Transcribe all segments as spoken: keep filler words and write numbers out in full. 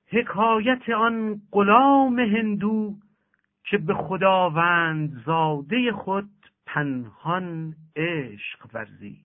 حکایت آن غلام هندو که به خداوند زاده خود پنهان عشق ورزید.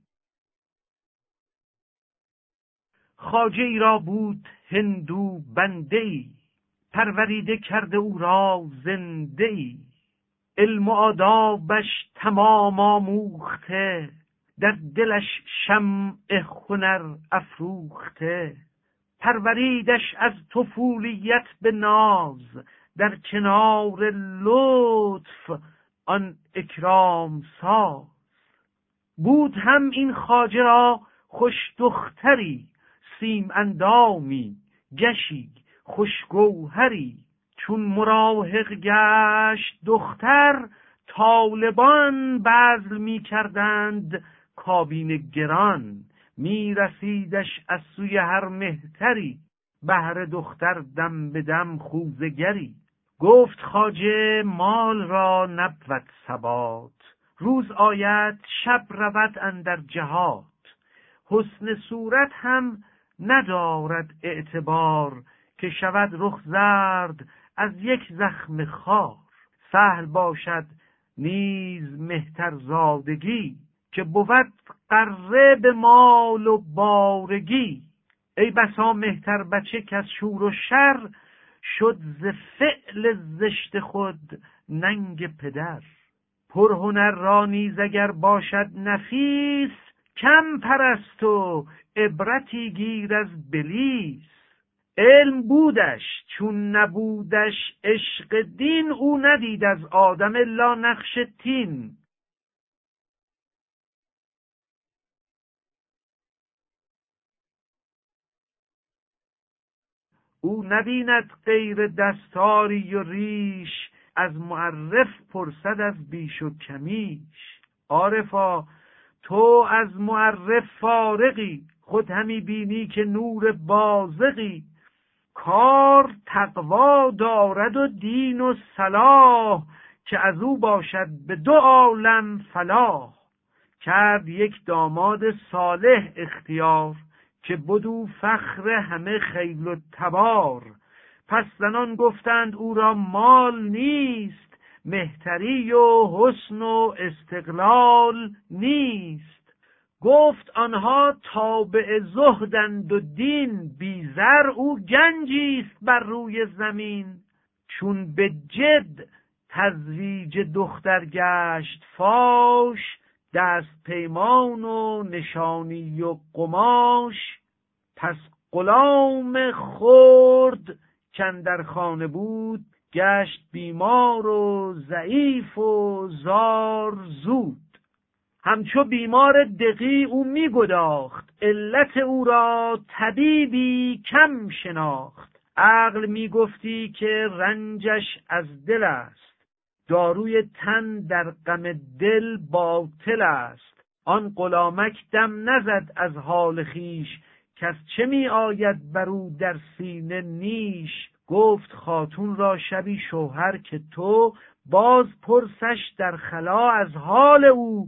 خواجه ای را بود هندو بنده ای، پروریده کرده او را زنده ای. علم و آدابش تمام آموخته، در دلش شمع هنر افروخته. پروریدش از طفولیت به ناز، در کنار لطف آن اکرام ساز. بود هم این خواجه را خوش دختری، سیم اندامی گشی خوشگوهری. چون مراهق گشت دختر، طالبان بذل می کردند کابین گران. می رسیدش از سوی هر مهتری، بهر دختر دم به دم خوزگری. گفت خواجه مال را نبود ثبات، روز آید شب رود اندر جهات. حسن صورت هم ندارد اعتبار، که شود رخ زرد از یک زخم خار. سهل باشد نیز مهتر زادگی، که بود غره به مال و بارگی. ای بسا مهتر بچه که از شور و شر، شد ز فعل زشت خود ننگ پدر. پرهنر را نیز اگر باشد نفیس، کم پرست و عبرتی گیر از بلیس. علم بودش چون نبودش عشق دین، او ندید از آدم الا نقش تین. او نبیند غیر دستاری و ریش، از معرف پرسد از بیش و کمیش. عارفا تو از معرف فارغی، خود همی بینی که نور بازغی. کار تقوا دارد و دین و صلاح، که از او باشد به دو عالم فلاح. کرد یک داماد صالح اختیار، که بدو فخر همه خیل و تبار. پس زنان گفتند او را مال نیست، مهتری و حسن و استقلال نیست. گفت آنها تابع زهدند و دین، بی زر او گنجیست بر روی زمین. چون به جد تزویج دختر گشت فاش، دست پیمان و نشانی و قماش. پس غلام خرد کاندر خانه بود، گشت بیمار و ضعیف و زار زود. همچو بیمار دقی او می گداخت، علت او را طبیبی کم شناخت. عقل می گفتی که رنجش از دل است، داروی تن در غم دل باطل است. آن غلامک دم نزد از حال خیش، کس چه می آید برو در سینه نیش. گفت خاتون را شبی شوهر که تو، باز پرسش در خلا از حال او.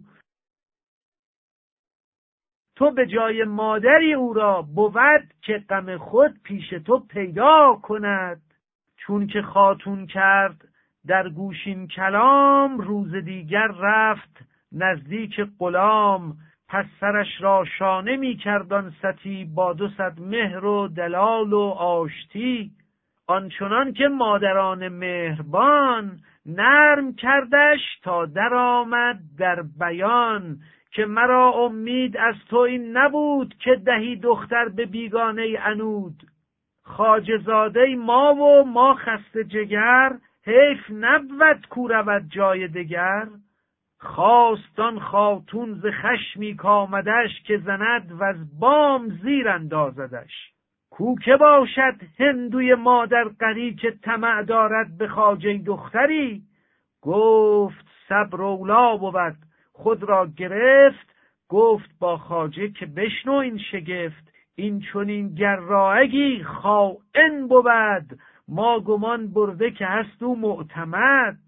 تو به جای مادری او را، بود که غم خود پیش تو پیدا کند. چون که خاتون کرد در گوشین کلام، روز دیگر رفت نزدیک غلام. پس سرش را شانه می کردان ستی، با دو صد مهر و دلال و آشتی. آنچنان که مادران مهربان، نرم کردش تا در آمد در بیان. که مرا امید از تو این نبود، که دهی دختر به بیگانه عنود. خواجه زاده ما و ما خسته جگر، حیف نبود کو رود جای دگر. خواستان خاتون ز خشمی کامدش، که زند و از بام زیر اندازدش. کو که باشد هندوی مادر قری، که طمع دارد به خواجه دختری. گفت صبر اولی بود خود را گرفت، گفت با خواجه که بشنو این شگفت. این چنین گرایگی خائن بود، ما گمان برده که هست او معتمد.